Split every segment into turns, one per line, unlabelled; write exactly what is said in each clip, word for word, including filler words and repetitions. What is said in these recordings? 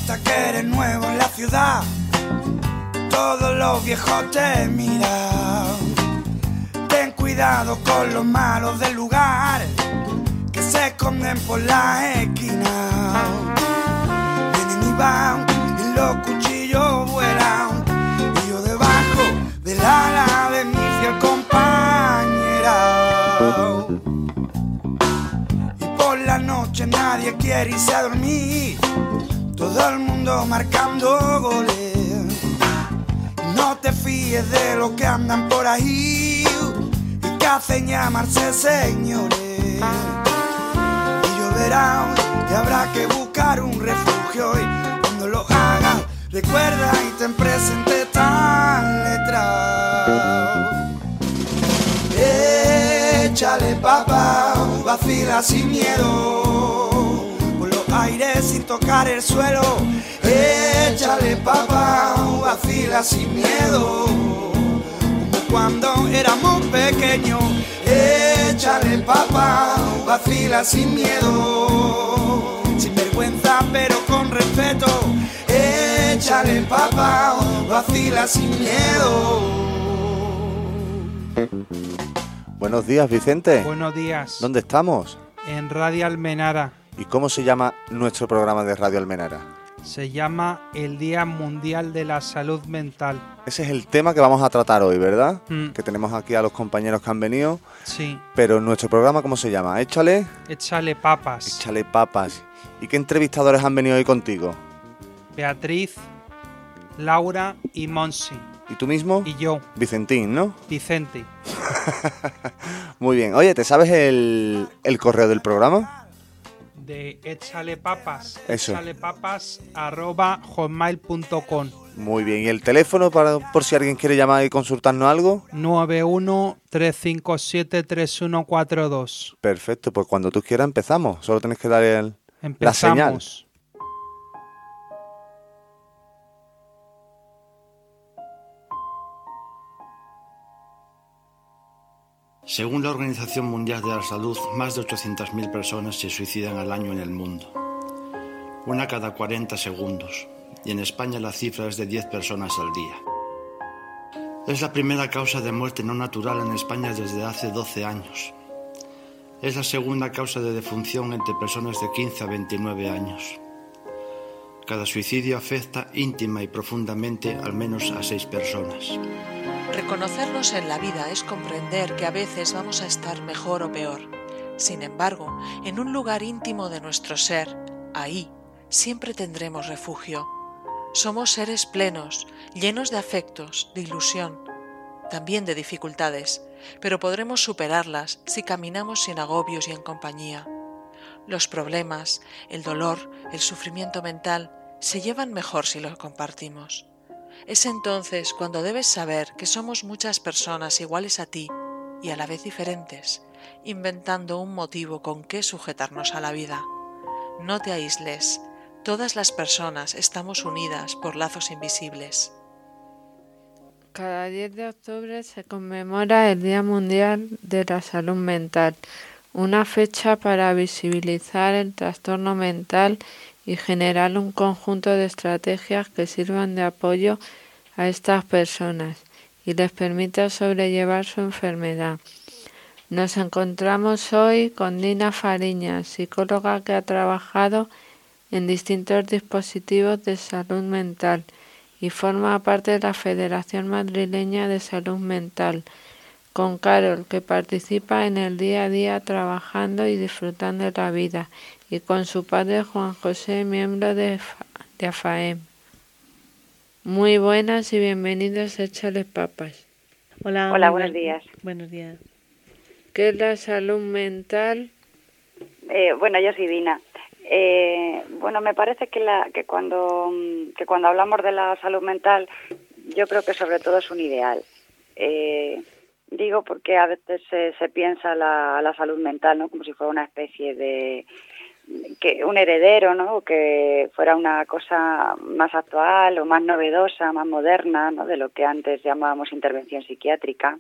nota que eres nuevo en la ciudad, todos los viejos te miran. Ten cuidado con los malos del lugar, que se esconden por las esquinas. Vienen y van y los cuchillos vuelan, y yo debajo del ala de mi fiel compañera. Y por la noche nadie quiere irse a dormir, todo el mundo marcando goles. No te fíes de los que andan por ahí y que hacen llamarse señores. Y lloverá y habrá que buscar un refugio, y cuando lo hagas recuerda y ten presente esta letra. Échale papá, vacila sin miedo, por los aires sin tocar el suelo. Échale papá, vacila sin miedo, como cuando éramos pequeños. Échale papá, vacila sin miedo, sin vergüenza pero con respeto. Échale papá, vacila sin miedo.
Buenos días, Vicente.
Buenos días.
¿Dónde estamos?
En Radio Almenara.
¿Y cómo se llama nuestro programa de Radio Almenara?
Se llama el Día Mundial de la Salud Mental.
Ese es el tema que vamos a tratar hoy, ¿verdad?
Mm.
Que tenemos aquí a los compañeros que han venido.
Sí.
Pero nuestro programa, ¿cómo se llama? Échale...
Échale papas.
Échale papas. ¿Y qué entrevistadores han venido hoy contigo?
Beatriz, Laura y Monsi.
¿Y tú mismo?
Y yo.
Vicentín, ¿no?
Vicente.
Muy bien. Oye, ¿te sabes el, el correo del programa?
De échale papas.
Eso.
Échale papas arroba hotmail punto com.
Muy bien. ¿Y el teléfono para por si alguien quiere llamar y consultarnos algo?
nueve uno tres cinco siete tres uno cuatro dos.
Perfecto. Pues cuando tú quieras empezamos. Solo tienes que dar el,
Empezamos.
la señal.
Según la Organización Mundial de la Salud, más de ochocientas mil personas se suicidan al año en el mundo. Una cada cuarenta segundos. Y en España la cifra es de diez personas al día. Es la primera causa de muerte no natural en España desde hace doce años. Es la segunda causa de defunción entre personas de quince a veintinueve años. Cada suicidio afecta íntima y profundamente al menos a seis personas.
Reconocernos en la vida es comprender que a veces vamos a estar mejor o peor. Sin embargo, en un lugar íntimo de nuestro ser, ahí, siempre tendremos refugio. Somos seres plenos, llenos de afectos, de ilusión, también de dificultades, pero podremos superarlas si caminamos sin agobios y en compañía. Los problemas, el dolor, el sufrimiento mental se llevan mejor si los compartimos. Es entonces cuando debes saber que somos muchas personas iguales a ti y a la vez diferentes, inventando un motivo con que sujetarnos a la vida. No te aísles, todas las personas estamos unidas por lazos invisibles.
Cada diez de octubre se conmemora el Día Mundial de la Salud Mental, una fecha para visibilizar el trastorno mental y generar un conjunto de estrategias que sirvan de apoyo a estas personas y les permita sobrellevar su enfermedad. Nos encontramos hoy con Dina Fariñas, psicóloga que ha trabajado en distintos dispositivos de salud mental y forma parte de la Federación Madrileña de Salud Mental, con Carol, que participa en el día a día trabajando y disfrutando de la vida, y con su padre Juan José, miembro de, de AFAEM. Muy buenas y bienvenidos a Échale Papas.
Hola, Hola buenos días.
Buenos días. ¿Qué es la salud mental?
Eh, bueno, yo soy Dina. Eh, bueno, me parece que, la, que, cuando, que cuando hablamos de la salud mental, yo creo que sobre todo es un ideal. Eh, digo porque a veces se, se piensa la, la salud mental, ¿no?, como si fuera una especie de... que un heredero, ¿no?, que fuera una cosa más actual o más novedosa, más moderna, ¿no?, de lo que antes llamábamos intervención psiquiátrica.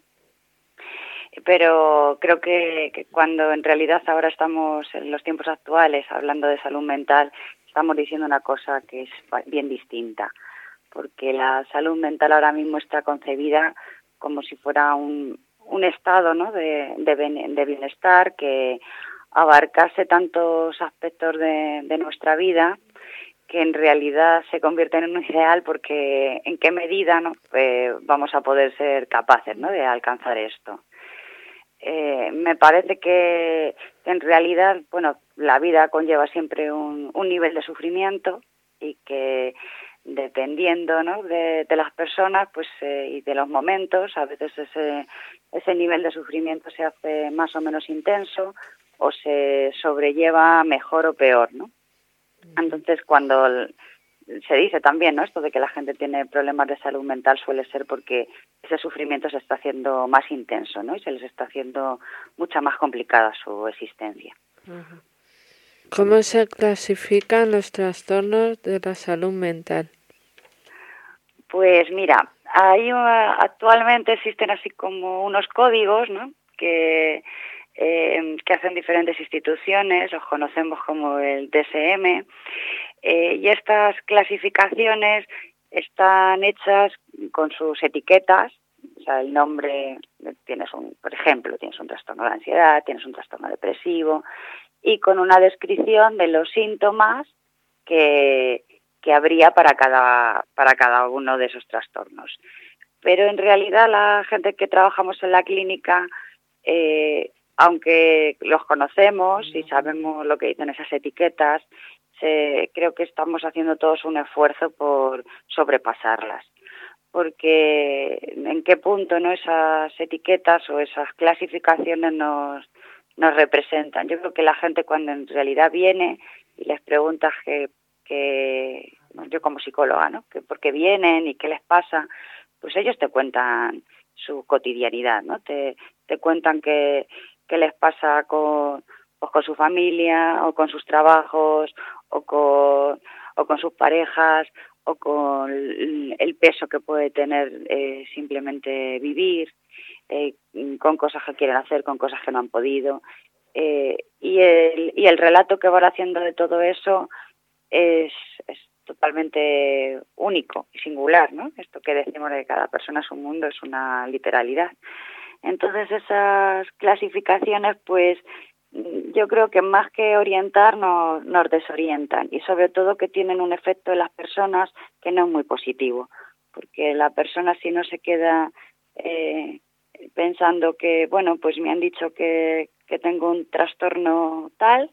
Pero creo que, que cuando en realidad ahora estamos en los tiempos actuales hablando de salud mental, estamos diciendo una cosa que es bien distinta, porque la salud mental ahora mismo está concebida como si fuera un, un estado, ¿no?, de, de, de bienestar que abarcase tantos aspectos de, de nuestra vida, que en realidad se convierte en un ideal, porque en qué medida, ¿no?, pues vamos a poder ser capaces, ¿no?, de alcanzar esto. Eh, me parece que, que en realidad, bueno, la vida conlleva siempre un, un nivel de sufrimiento, y que dependiendo, ¿no?, de, de las personas, pues eh, y de los momentos, a veces ese ese nivel de sufrimiento se hace más o menos intenso, o se sobrelleva mejor o peor, ¿no? Entonces, cuando el, se dice también, ¿no?, esto de que la gente tiene problemas de salud mental, suele ser porque ese sufrimiento se está haciendo más intenso, ¿no?, y se les está haciendo mucha más complicada su existencia.
Uh-huh. ¿Cómo se clasifican los trastornos de la salud mental?
Pues mira, hay una, actualmente existen así como unos códigos, ¿no?, que eh, que hacen diferentes instituciones, los conocemos como el D S M, eh, y estas clasificaciones están hechas con sus etiquetas. O sea, el nombre, tienes un, por ejemplo, tienes un trastorno de ansiedad, tienes un trastorno depresivo, y con una descripción de los síntomas que, que habría para cada, para cada uno de esos trastornos. Pero en realidad la gente que trabajamos en la clínica, eh, aunque los conocemos y sabemos lo que dicen esas etiquetas, se, creo que estamos haciendo todos un esfuerzo por sobrepasarlas. Porque en qué punto, ¿no?, esas etiquetas o esas clasificaciones nos, nos representan. Yo creo que la gente, cuando en realidad viene y les preguntas que, que yo como psicóloga, ¿no?, que por qué vienen y qué les pasa, pues ellos te cuentan su cotidianidad, ¿no? Te, te cuentan qué, qué les pasa con, pues con su familia, o con sus trabajos, o con, o con sus parejas, o con el peso que puede tener eh, simplemente vivir, eh, con cosas que quieren hacer, con cosas que no han podido. Eh, y, el, y el relato que van haciendo de todo eso es, es totalmente único y singular, ¿no? Esto que decimos de que cada persona es un mundo, es una literalidad. Entonces esas clasificaciones, pues yo creo que más que orientar nos, nos desorientan, y sobre todo que tienen un efecto en las personas que no es muy positivo, porque la persona, si no se queda eh, pensando que, bueno, pues me han dicho que, que tengo un trastorno tal,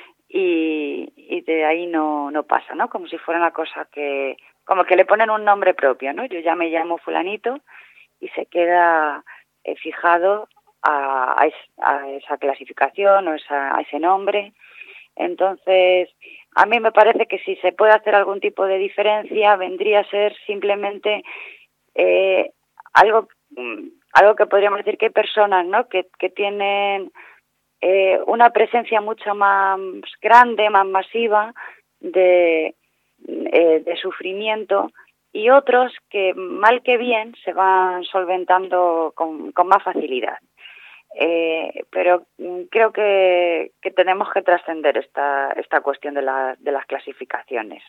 y, y de ahí no, no pasa, ¿no? Como si fuera una cosa que, como que le ponen un nombre propio, ¿no? Yo ya me llamo fulanito, y se queda eh, fijado A, a, es, a esa clasificación o esa, a ese nombre. Entonces, a mí me parece que si se puede hacer algún tipo de diferencia, vendría a ser simplemente eh, algo algo que podríamos decir que hay personas, ¿no?, que, que tienen eh, una presencia mucho más grande, más masiva de, eh, de sufrimiento, y otros que, mal que bien, se van solventando con, con más facilidad. Eh, pero creo que, que tenemos que trascender esta, esta cuestión de, la, de las clasificaciones.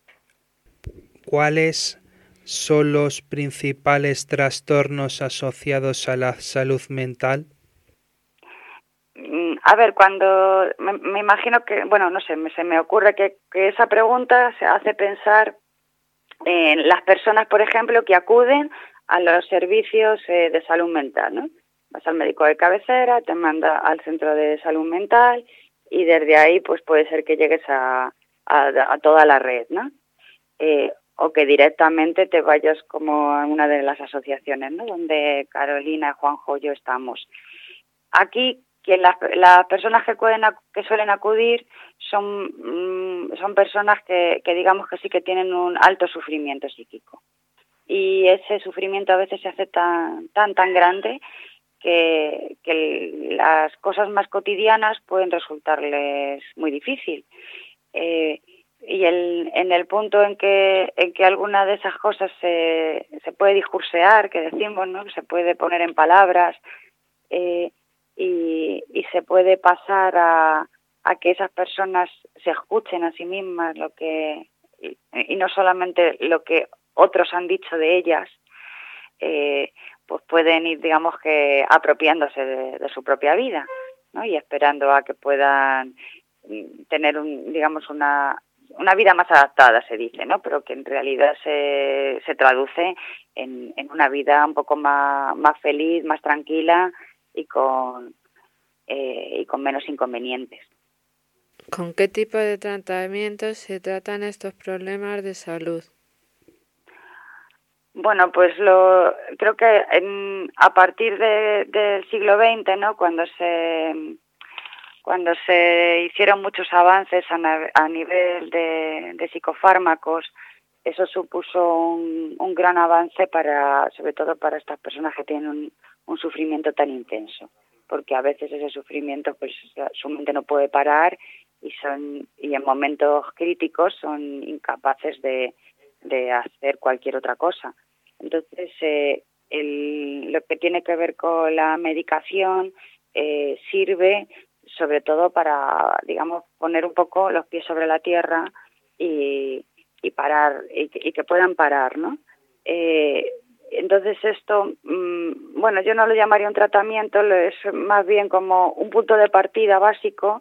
¿Cuáles son los principales trastornos asociados a la salud mental?
A ver, cuando me, me imagino que, bueno, no sé, me, se me ocurre que, que esa pregunta se hace pensar en las personas, por ejemplo, que acuden a los servicios eh, de salud mental, ¿no? Vas al médico de cabecera, te manda al centro de salud mental, y desde ahí pues puede ser que llegues a, a, a toda la red, ¿no? Eh, o que directamente te vayas como a una de las asociaciones, ¿no?, donde Carolina, Juanjo y yo estamos. Aquí, que las, las personas que, pueden, que suelen acudir son, mmm, son personas que, que digamos que sí que tienen un alto sufrimiento psíquico. Y ese sufrimiento a veces se hace tan, tan, tan grande que, que las cosas más cotidianas pueden resultarles muy difícil. Eh, y el, en el punto en que en que alguna de esas cosas se, se puede discursear, que decimos, ¿no?, se puede poner en palabras, eh, y, y se puede pasar a, a que esas personas se escuchen a sí mismas lo que y, y no solamente lo que otros han dicho de ellas, eh, pues pueden ir, digamos que, apropiándose de, de su propia vida, ¿no? Y esperando a que puedan tener, un, digamos, una, una vida más adaptada, se dice, ¿no? Pero que en realidad se, se traduce en, en una vida un poco más, más feliz, más tranquila y con, eh, y con menos inconvenientes.
¿Con qué tipo de tratamientos se tratan estos problemas de salud?
Bueno, pues lo creo que en, a partir de, del siglo veinte, ¿no? Cuando se cuando se hicieron muchos avances a, a nivel de, de psicofármacos, eso supuso un, un gran avance para, sobre todo para estas personas que tienen un, un sufrimiento tan intenso, porque a veces ese sufrimiento, pues su mente no puede parar y son y en momentos críticos son incapaces de, de hacer cualquier otra cosa. Entonces, eh, el, lo que tiene que ver con la medicación eh, sirve sobre todo para, digamos, poner un poco los pies sobre la tierra y, y parar, y, y que puedan parar, ¿no? Eh, entonces esto, mmm, bueno, yo no lo llamaría un tratamiento, lo es más bien como un punto de partida básico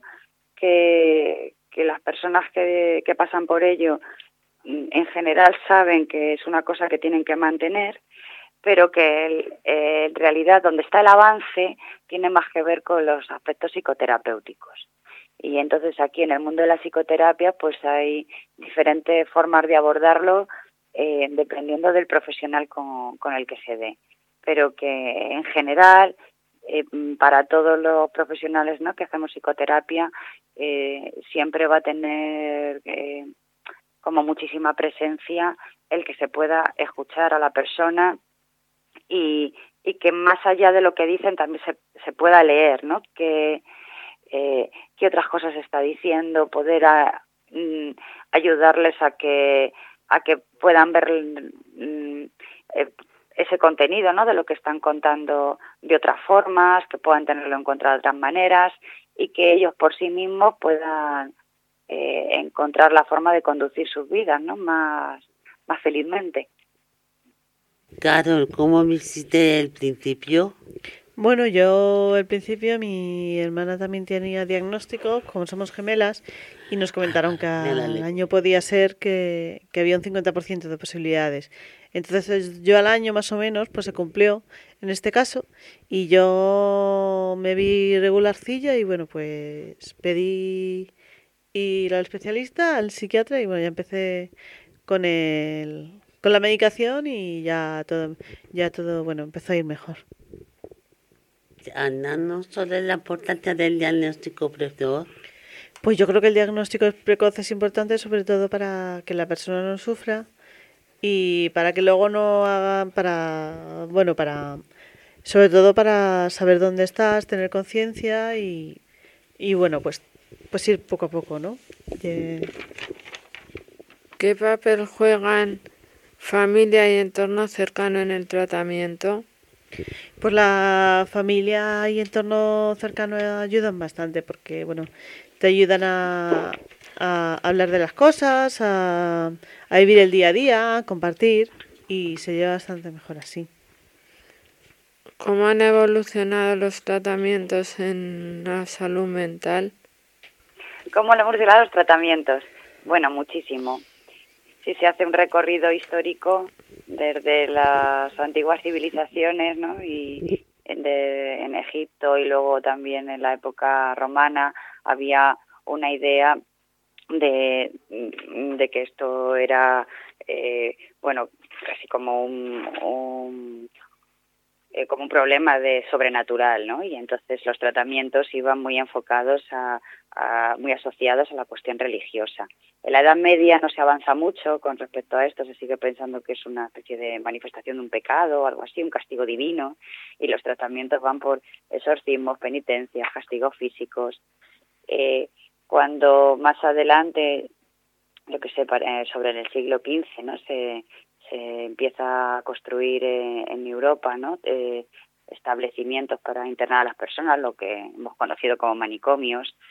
que, que las personas que, que pasan por ello en general saben que es una cosa que tienen que mantener, pero que el, eh, en realidad donde está el avance tiene más que ver con los aspectos psicoterapéuticos. Y entonces aquí en el mundo de la psicoterapia pues hay diferentes formas de abordarlo eh, dependiendo del profesional con, con el que se dé. Pero que en general eh, para todos los profesionales, ¿no?, que hacemos psicoterapia eh, siempre va a tener eh, como muchísima presencia el que se pueda escuchar a la persona y, y que más allá de lo que dicen también se, se pueda leer, ¿no? Que, eh, qué otras cosas está diciendo, poder a, mm, ayudarles a que a que puedan ver mm, eh, ese contenido, ¿no?, de lo que están contando de otras formas, que puedan tenerlo en cuenta de otras maneras y que ellos por sí mismos puedan Eh, encontrar la forma de conducir sus vidas, ¿no?, más, más felizmente.
Carol, ¿cómo me hiciste el principio?
Bueno, yo al principio, mi hermana también tenía diagnóstico, como somos gemelas, y nos comentaron que al año podía ser que, que había un cincuenta por ciento de posibilidades. Entonces yo al año más o menos pues se cumplió en este caso y yo me vi regularcilla y bueno, pues pedí ir al especialista, al psiquiatra y bueno, ya empecé con el con la medicación y ya todo ya todo bueno, empezó a ir mejor.
Hablando sobre la importancia del diagnóstico precoz.
Pues yo creo que el diagnóstico precoz es importante sobre todo para que la persona no sufra y para que luego no hagan para bueno, para sobre todo para saber dónde estás, tener conciencia y y bueno, pues pues ir poco a poco, ¿no? De...
¿Qué papel juegan familia y entorno cercano en el tratamiento?
Pues la familia y entorno cercano ayudan bastante porque, bueno, te ayudan a, a hablar de las cosas, a, a vivir el día a día, a compartir y se lleva bastante mejor así.
¿Cómo han evolucionado los tratamientos en la salud mental?
¿Cómo han evolucionado los tratamientos? Bueno, muchísimo. Si se hace un recorrido histórico desde las antiguas civilizaciones, ¿no?, y de, en Egipto y luego también en la época romana había una idea de, de que esto era, eh, bueno, casi como un, un eh, como un problema de sobrenatural, ¿no? Y entonces los tratamientos iban muy enfocados a, a muy asociados a la cuestión religiosa. En la Edad Media no se avanza mucho con respecto a esto, se sigue pensando que es una especie de manifestación de un pecado o algo así, un castigo divino, y los tratamientos van por exorcismos, penitencias, castigos físicos. Eh, cuando más adelante, lo que sé, sobre en el siglo quince, ¿no?, se, se empieza a construir eh, en Europa, ¿no?, eh, establecimientos para internar a las personas, lo que hemos conocido como manicomios,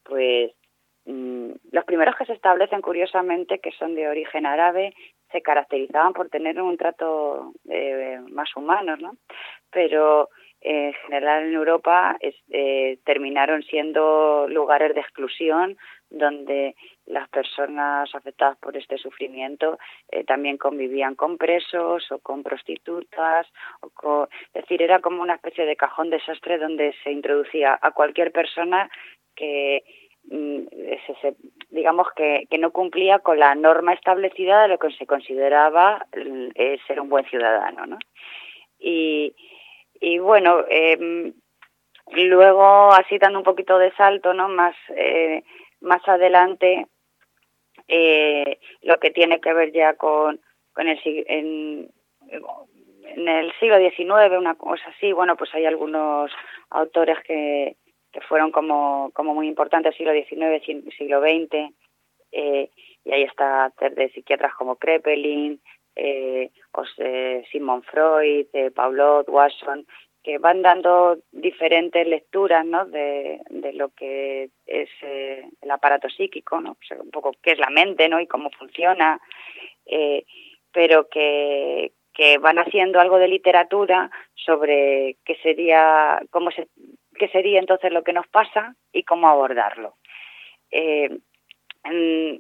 pues mmm, los primeros que se establecen, curiosamente, que son de origen árabe, se caracterizaban por tener un trato eh, más humano, ¿no? Pero en general en Europa es, eh, terminaron siendo lugares de exclusión donde las personas afectadas por este sufrimiento eh, también convivían con presos o con prostitutas, o con, es decir, era como una especie de cajón desastre donde se introducía a cualquier persona que Se, se, digamos que, que no cumplía con la norma establecida de lo que se consideraba eh, ser un buen ciudadano, ¿no? Y, y bueno, eh, luego, así dando un poquito de salto, ¿no? Más, eh, más adelante, eh, lo que tiene que ver ya con, con el en, en el siglo diecinueve, una cosa así, bueno, pues hay algunos autores que que fueron como, como muy importantes, siglo diecinueve, siglo veinte, eh, y ahí está de psiquiatras como Kraepelin, eh, os, eh, Sigmund Freud, eh, Paulot, Watson, que van dando diferentes lecturas, ¿no?, de, de lo que es eh, el aparato psíquico, ¿no?, o sea, un poco qué es la mente, ¿no?, y cómo funciona, eh, pero que, que van haciendo algo de literatura sobre qué sería, cómo se qué sería entonces lo que nos pasa y cómo abordarlo. Eh, mm,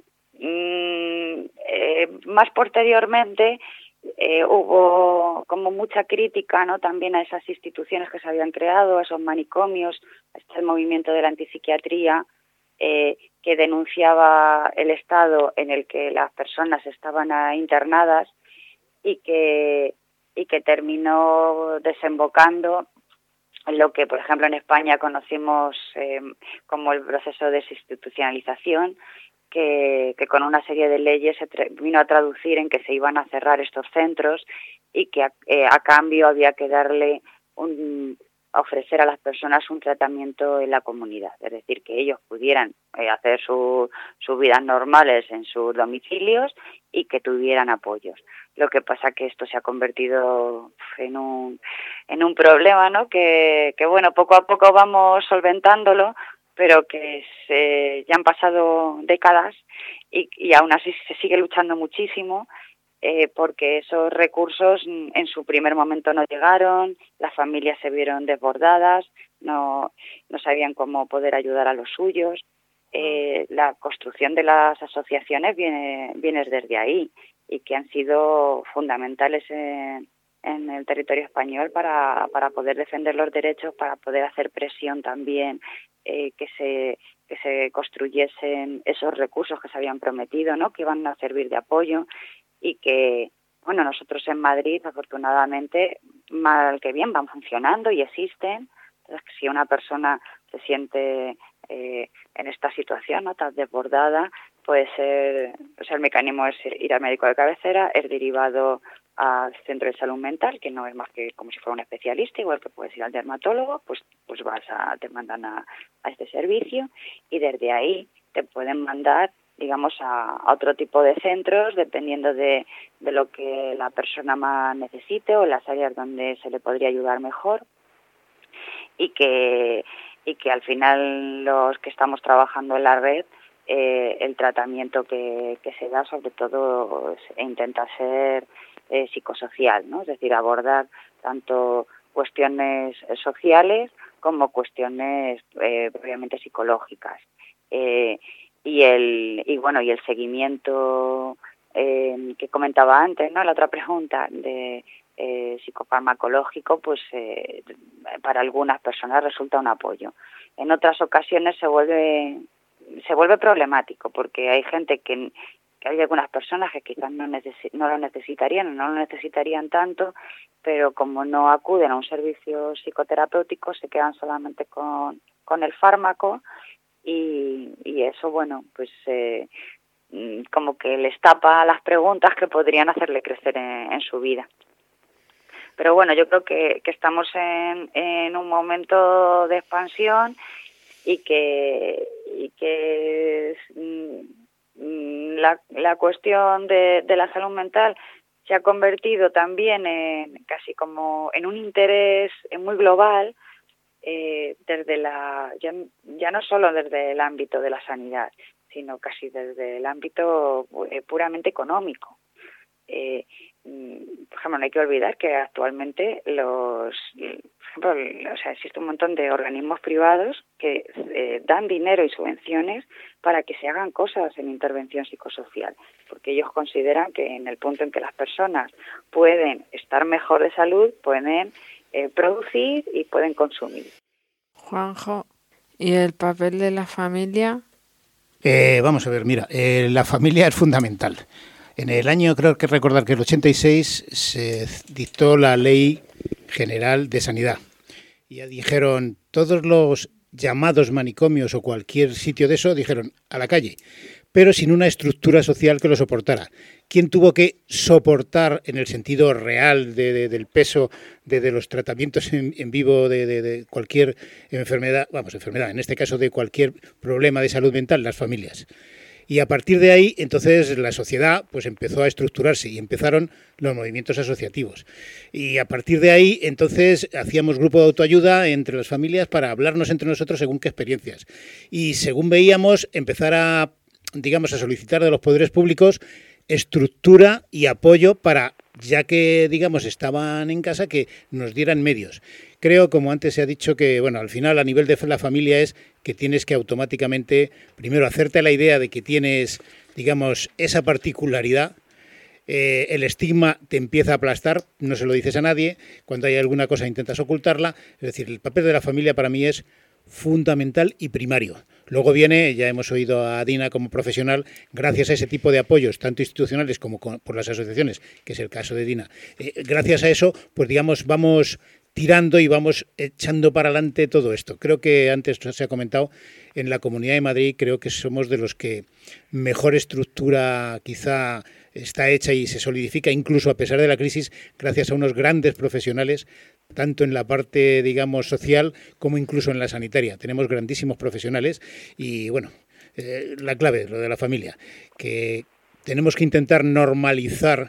eh, más posteriormente eh, hubo como mucha crítica, ¿no?, también a esas instituciones que se habían creado, a esos manicomios, a este movimiento de la antipsiquiatría eh, que denunciaba el estado en el que las personas estaban internadas y que, y que terminó desembocando en lo que, por ejemplo, en España conocimos eh, como el proceso de desinstitucionalización, que, que con una serie de leyes se vino a traducir en que se iban a cerrar estos centros y que a, eh, a cambio había que darle un, ofrecer a las personas un tratamiento en la comunidad, es decir, que ellos pudieran eh, hacer su, sus vidas normales en sus domicilios y que tuvieran apoyos. Lo que pasa que esto se ha convertido en un en un problema, ¿no?, que, que bueno, poco a poco vamos solventándolo, pero que se, ya han pasado décadas y, y aún así se sigue luchando muchísimo, eh, porque esos recursos en su primer momento no llegaron, las familias se vieron desbordadas, no, no sabían cómo poder ayudar a los suyos. Eh, la construcción de las asociaciones viene, viene desde ahí, y que han sido fundamentales en, en el territorio español para, para poder defender los derechos, para poder hacer presión también, eh, que se que se construyesen esos recursos que se habían prometido, ¿no?, que iban a servir de apoyo, y que, bueno, nosotros en Madrid, afortunadamente, mal que bien, van funcionando y existen. Entonces, si una persona se siente eh, en esta situación, ¿no?, tan desbordada, puede ser, o sea, el mecanismo es ir al médico de cabecera, es derivado al centro de salud mental, que no es más que como si fuera un especialista, igual que puedes ir al dermatólogo, pues pues vas a, te mandan a, a este servicio, y desde ahí te pueden mandar, digamos, a, a otro tipo de centros, dependiendo de, de lo que la persona más necesite o las áreas donde se le podría ayudar mejor, y que y que al final los que estamos trabajando en la red, eh, el tratamiento que, que se da sobre todo es, intenta ser eh, psicosocial, ¿no? Es decir, abordar tanto cuestiones sociales como cuestiones eh, propiamente psicológicas. Eh, y el y bueno y el seguimiento eh, que comentaba antes, ¿no?, la otra pregunta de eh, psicofarmacológico, pues eh, para algunas personas resulta un apoyo. En otras ocasiones se vuelve se vuelve problemático, porque hay gente que, que hay algunas personas que quizás no, necesi- no lo necesitarían o no lo necesitarían tanto, pero como no acuden a un servicio psicoterapéutico, se quedan solamente con, con el fármaco, y, y eso, bueno, pues eh, como que les tapa las preguntas que podrían hacerle crecer en, en su vida. Pero bueno, yo creo que, que estamos en, en un momento de expansión y que y que mm, la, la cuestión de, de la salud mental se ha convertido también en casi como en un interés muy global, eh, desde la ya, ya no solo desde el ámbito de la sanidad, sino casi desde el ámbito eh, puramente económico. Eh, por ejemplo, no hay que olvidar que actualmente los, por ejemplo, o sea, existe un montón de organismos privados que eh, dan dinero y subvenciones para que se hagan cosas en intervención psicosocial, porque ellos consideran que en el punto en que las personas pueden estar mejor de salud, pueden eh, producir y pueden consumir.
Juanjo, ¿y el papel de la familia?
Eh, vamos a ver, mira, eh, la familia es fundamental. En el año, creo que recordar que el ochenta y seis se dictó la Ley General de Sanidad. Y ya dijeron, todos los llamados manicomios o cualquier sitio de eso, dijeron, a la calle, pero sin una estructura social que lo soportara. ¿Quién tuvo que soportar en el sentido real de, de, del peso de, de los tratamientos en, en vivo de, de, de cualquier enfermedad, vamos, enfermedad, en este caso de cualquier problema de salud mental? Las familias. Y a partir de ahí, entonces, la sociedad pues empezó a estructurarse y empezaron los movimientos asociativos. Y a partir de ahí, entonces, hacíamos grupo de autoayuda entre las familias para hablarnos entre nosotros según qué experiencias. Y según veíamos, empezar a, digamos, a solicitar de los poderes públicos estructura y apoyo para, ya que, digamos, estaban en casa, que nos dieran medios. Creo, como antes se ha dicho, que, bueno, al final, a nivel de la familia es que tienes que automáticamente, primero, hacerte la idea de que tienes, digamos, esa particularidad. Eh, el estigma te empieza a aplastar, no se lo dices a nadie, cuando hay alguna cosa intentas ocultarla. Es decir, el papel de la familia para mí es fundamental y primario. Luego viene, ya hemos oído a Dina como profesional, gracias a ese tipo de apoyos, tanto institucionales como con, por las asociaciones, que es el caso de Dina, eh, gracias a eso, pues digamos, vamos tirando y vamos echando para adelante todo esto. Creo que antes se ha comentado, en la Comunidad de Madrid creo que somos de los que mejor estructura quizá está hecha y se solidifica, incluso a pesar de la crisis, gracias a unos grandes profesionales, tanto en la parte, digamos, social como incluso en la sanitaria. Tenemos grandísimos profesionales y, bueno, eh, la clave, lo de la familia, que tenemos que intentar normalizar,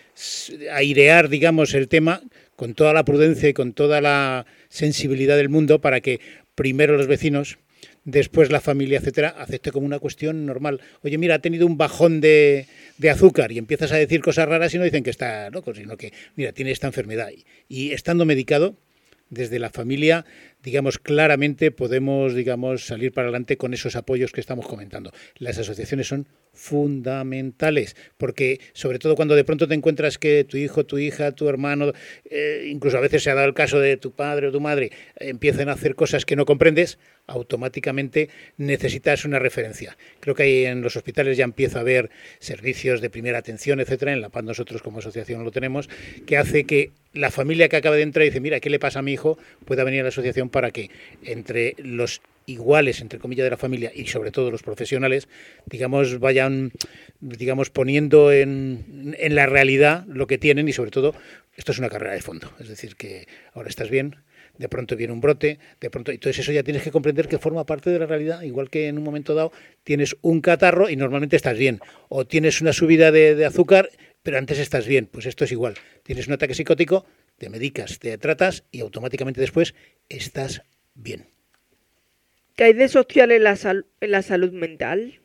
airear, digamos, el tema con toda la prudencia y con toda la sensibilidad del mundo para que primero los vecinos, después la familia, etcétera, acepte como una cuestión normal. Oye, mira, ha tenido un bajón de, de azúcar y empiezas a decir cosas raras y no dicen que está loco, sino que, mira, tiene esta enfermedad. Y, y estando medicado, desde la familia, digamos, claramente podemos, digamos, salir para adelante con esos apoyos que estamos comentando. Las asociaciones son fundamentales, porque sobre todo cuando de pronto te encuentras que tu hijo, tu hija, tu hermano, eh, incluso a veces se ha dado el caso de tu padre o tu madre, eh, empiezan a hacer cosas que no comprendes, automáticamente necesitas una referencia. Creo que ahí en los hospitales ya empieza a haber servicios de primera atención, etcétera. En La Paz nosotros como asociación lo tenemos, que hace que la familia que acaba de entrar y dice, mira, ¿qué le pasa a mi hijo?, pueda venir a la asociación para que entre los iguales, entre comillas, de la familia y sobre todo los profesionales, digamos, vayan, digamos, poniendo en, en la realidad lo que tienen y sobre todo, esto es una carrera de fondo. Es decir, que ahora estás bien, de pronto viene un brote, de pronto, entonces eso ya tienes que comprender que forma parte de la realidad, igual que en un momento dado tienes un catarro y normalmente estás bien, o tienes una subida de, de azúcar, pero antes estás bien, pues esto es igual. Tienes un ataque psicótico, te medicas, te tratas y automáticamente después estás bien.
¿Qué hay de social en la, sal- en la salud mental?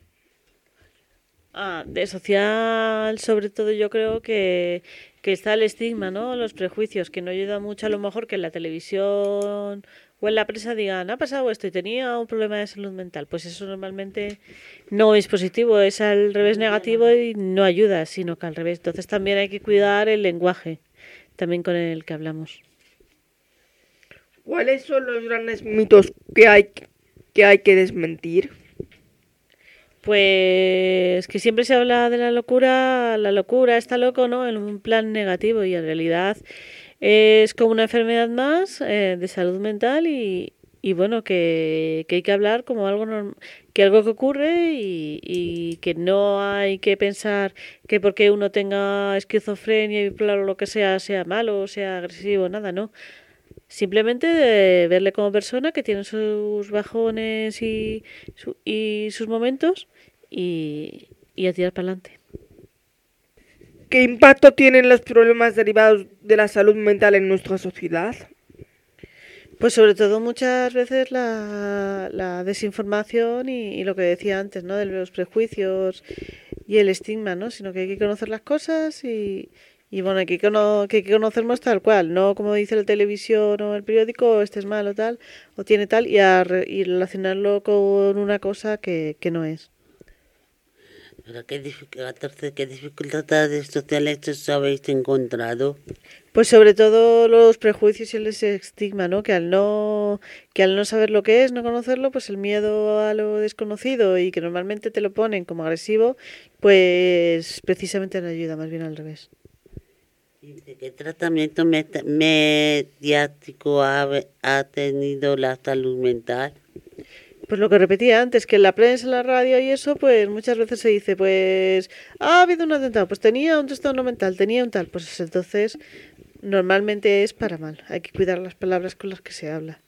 Ah, de social, sobre todo yo creo que, que está el estigma, ¿no? Los prejuicios, que no ayuda mucho a lo mejor que en la televisión o en la prensa digan, ha pasado esto y tenía un problema de salud mental. Pues eso normalmente no es positivo, es al revés negativo y no ayuda, sino que al revés. Entonces también hay que cuidar el lenguaje, también con el que hablamos.
¿Cuáles son los grandes mitos que hay que, hay que desmentir?
Pues que siempre se habla de la locura, la locura está loco, ¿no? En un plan negativo y en realidad es como una enfermedad más eh, de salud mental y, y bueno, que, que hay que hablar como algo norm- que algo que ocurre y, y que no hay que pensar que porque uno tenga esquizofrenia, bipolar o lo que sea, sea malo o sea agresivo, nada, ¿no? Simplemente de verle como persona que tiene sus bajones y, su, y sus momentos y, y a tirar para adelante.
¿Qué impacto tienen los problemas derivados de la salud mental en nuestra sociedad?
Pues sobre todo muchas veces la, la desinformación y, y lo que decía antes, ¿no? De los prejuicios y el estigma, ¿no? Sino que hay que conocer las cosas y, y bueno, hay que, cono, que hay que conocernos tal cual, no como dice la televisión o el periódico, este es malo tal, o tiene tal, y, a, y relacionarlo con una cosa que, que no es.
¿Qué, catorce, ¿Qué dificultades sociales os habéis encontrado?
Pues sobre todo los prejuicios y el estigma, ¿no? Que al no que al no saber lo que es, no conocerlo, pues el miedo a lo desconocido y que normalmente te lo ponen como agresivo, pues precisamente no ayuda, más bien al revés.
¿De qué tratamiento mediático ha, ha tenido la salud mental?
Pues lo que repetía antes, que en la prensa, en la radio y eso, pues muchas veces se dice, pues ha habido un atentado, pues tenía un trastorno mental, tenía un tal, pues entonces normalmente es para mal. Hay que cuidar las palabras con las que se habla.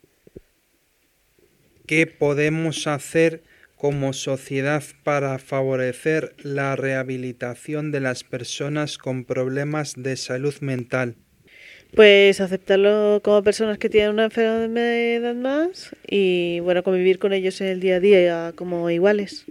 ¿Qué podemos hacer como sociedad para favorecer la rehabilitación de las personas con problemas de salud mental?
Pues aceptarlo como personas que tienen una enfermedad más y bueno, convivir con ellos en el día a día como iguales.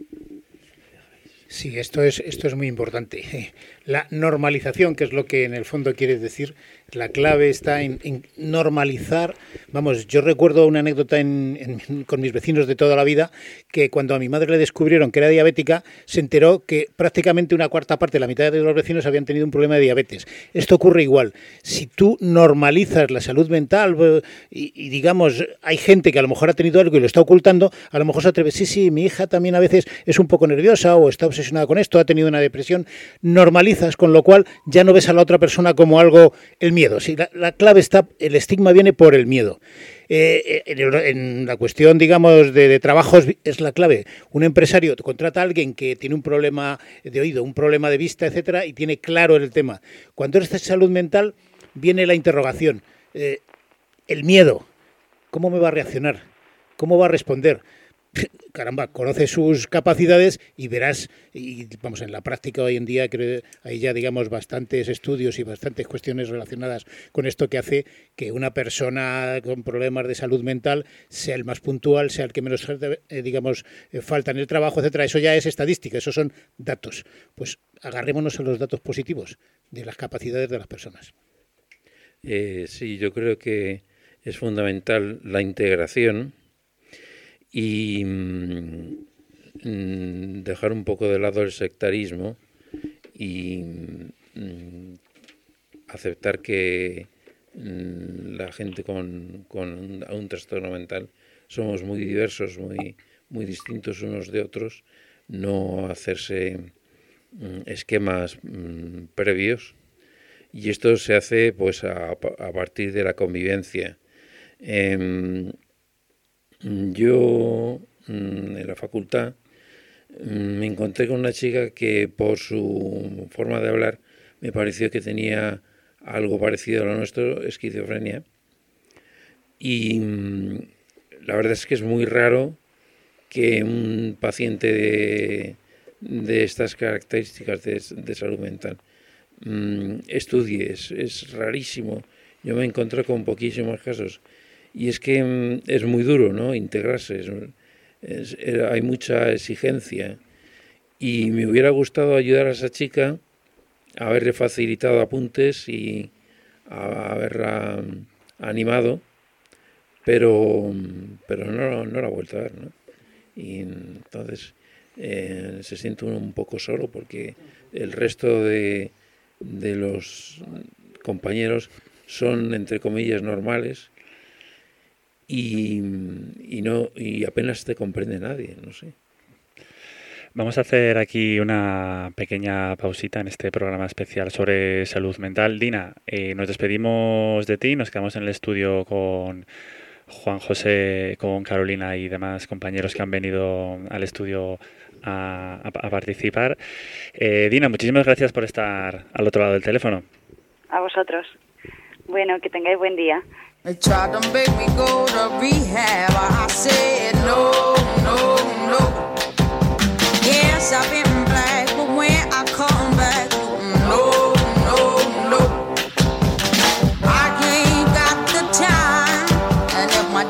Sí, esto es, esto es muy importante. La normalización, que es lo que en el fondo quiere decir, la clave está en, en normalizar. Vamos, yo recuerdo una anécdota en, en, con mis vecinos de toda la vida, que cuando a mi madre le descubrieron que era diabética, se enteró que prácticamente una cuarta parte, la mitad de los vecinos habían tenido un problema de diabetes. Esto ocurre igual. Si tú normalizas la salud mental y, y digamos, hay gente que a lo mejor ha tenido algo y lo está ocultando, a lo mejor se atreve, sí, sí, mi hija también a veces es un poco nerviosa o está obsesionada con esto, ha tenido una depresión, normalizas, con lo cual ya no ves a la otra persona como algo, el miedo. Sí, la, la clave está, el estigma viene por el miedo. Eh, en, el, en la cuestión, digamos, de, de trabajos es la clave. Un empresario contrata a alguien que tiene un problema de oído, un problema de vista, etcétera, y tiene claro el tema. Cuando eres de salud mental, viene la interrogación, eh, el miedo. ¿Cómo me va a reaccionar? ¿Cómo va a responder? Caramba, conoce sus capacidades y verás, y vamos, en la práctica hoy en día creo hay ya, digamos, bastantes estudios y bastantes cuestiones relacionadas con esto que hace que una persona con problemas de salud mental sea el más puntual, sea el que menos, eh, digamos, eh, falta en el trabajo, etcétera. Eso ya es estadística, esos son datos. Pues agarrémonos a los datos positivos de las capacidades de las personas.
Eh, sí, yo creo que es fundamental la integración y mmm, dejar un poco de lado el sectarismo y mmm, aceptar que mmm, la gente con, con un, un trastorno mental somos muy diversos, muy, muy distintos unos de otros, no hacerse mmm, esquemas mmm, previos, y esto se hace pues a, a partir de la convivencia. Eh, Yo en la facultad me encontré con una chica que por su forma de hablar me pareció que tenía algo parecido a lo nuestro, esquizofrenia, y la verdad es que es muy raro que un paciente de, de estas características de, de salud mental estudie, es, es rarísimo. Yo me encontré con poquísimos casos. Y es que es muy duro, ¿no?, integrarse, es, es, es, hay mucha exigencia. Y me hubiera gustado ayudar a esa chica, a haberle facilitado apuntes y a haberla animado, pero, pero no, no la he vuelto a ver, ¿no? Y entonces eh, se siente uno un poco solo porque el resto de, de los compañeros son, entre comillas, normales. Y, y no y apenas te comprende nadie, no sé.
Vamos a hacer aquí una pequeña pausita en este programa especial sobre salud mental. Dina, eh, nos despedimos de ti, nos quedamos en el estudio con Juan José, con Carolina y demás compañeros que han venido al estudio a, a, a participar. Eh, Dina, muchísimas gracias por estar al otro lado del teléfono.
A vosotros. Bueno, que tengáis buen día.
They tried to make me go to rehab. I said no, no, no. Yes, I've been black, but when I come back, no, no, no. I ain't got the time, and if my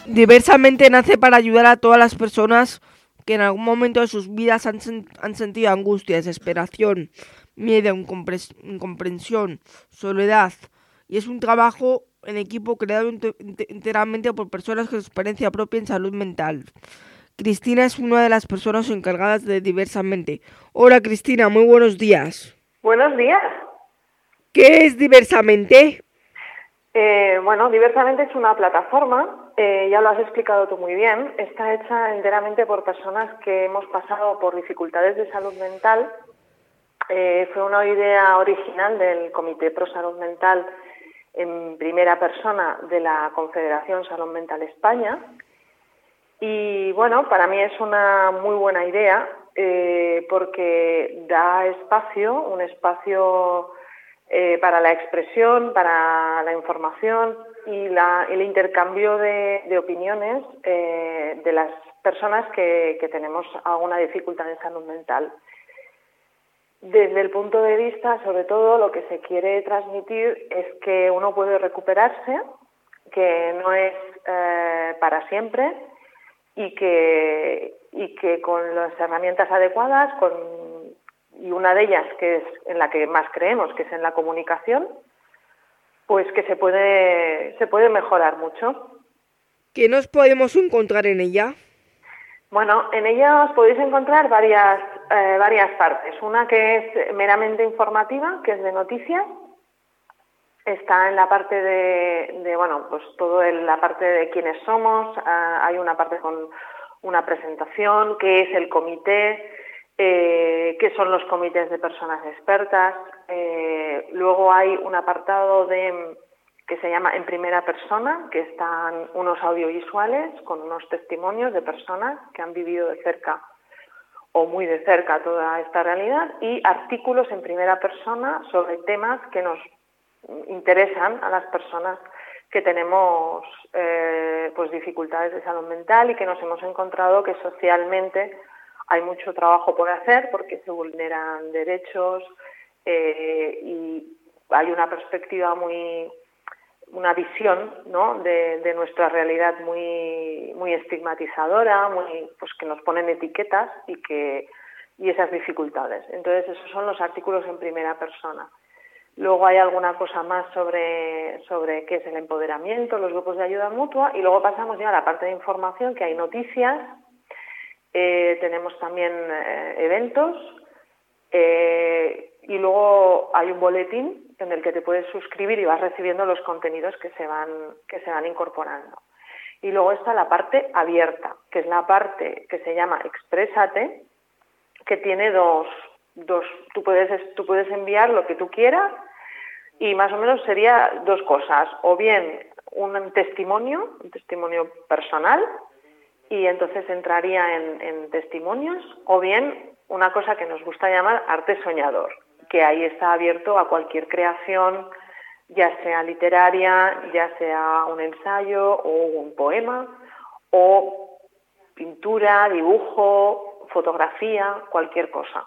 Diversamente nace para ayudar a todas las personas que en algún momento de sus vidas han, han sentido angustia, desesperación, miedo, incomprensión, soledad. Y es un trabajo en equipo creado enteramente por personas con experiencia propia en salud mental. Cristina es una de las personas encargadas de Diversamente. Hola Cristina, muy buenos días.
Buenos días.
¿Qué es Diversamente?
Eh, bueno, Diversamente es una plataforma, eh, ya lo has explicado tú muy bien, está hecha enteramente por personas que hemos pasado por dificultades de salud mental. Eh, fue una idea original del Comité Pro Salud Mental en primera persona de la Confederación Salud Mental España. Y bueno, para mí es una muy buena idea eh, porque da espacio, un espacio eh, para la expresión, para la información y la, el intercambio de, de opiniones eh, de las personas que, que tenemos alguna dificultad en salud mental. Desde el punto de vista, sobre todo, lo que se quiere transmitir es que uno puede recuperarse, que no es eh, para siempre y que, y que con las herramientas adecuadas, con, y una de ellas que es en la que más creemos, que es en la comunicación, pues que se puede, se puede mejorar mucho.
¿Qué nos podemos encontrar en ella?
Bueno, en ella os podéis encontrar varias, eh, varias partes. Una que es meramente informativa, que es de noticias. Está en la parte de, de bueno, pues todo en la parte de quiénes somos. Uh, hay una parte con una presentación, qué es el comité, eh, qué son los comités de personas expertas. Eh, luego hay un apartado de que se llama En Primera Persona, que están unos audiovisuales con unos testimonios de personas que han vivido de cerca o muy de cerca toda esta realidad, y artículos en primera persona sobre temas que nos interesan a las personas que tenemos eh, pues dificultades de salud mental y que nos hemos encontrado que socialmente hay mucho trabajo por hacer porque se vulneran derechos eh, y hay una perspectiva muy una visión, ¿no?, de, de nuestra realidad muy muy estigmatizadora, muy pues que nos ponen etiquetas y que y esas dificultades. Entonces esos son los artículos en primera persona. Luego hay alguna cosa más sobre sobre qué es el empoderamiento, los grupos de ayuda mutua, y luego pasamos ya a la parte de información, que hay noticias, eh, tenemos también eh, eventos, eh, y luego hay un boletín en el que te puedes suscribir y vas recibiendo los contenidos que se van que se van incorporando. Y luego está la parte abierta, que es la parte que se llama Exprésate, que tiene dos dos tú puedes tú puedes enviar lo que tú quieras y más o menos sería dos cosas, o bien un testimonio, un testimonio personal, y entonces entraría en, en testimonios, o bien una cosa que nos gusta llamar arte soñador, que ahí está abierto a cualquier creación, ya sea literaria, ya sea un ensayo o un poema, o pintura, dibujo, fotografía, cualquier cosa.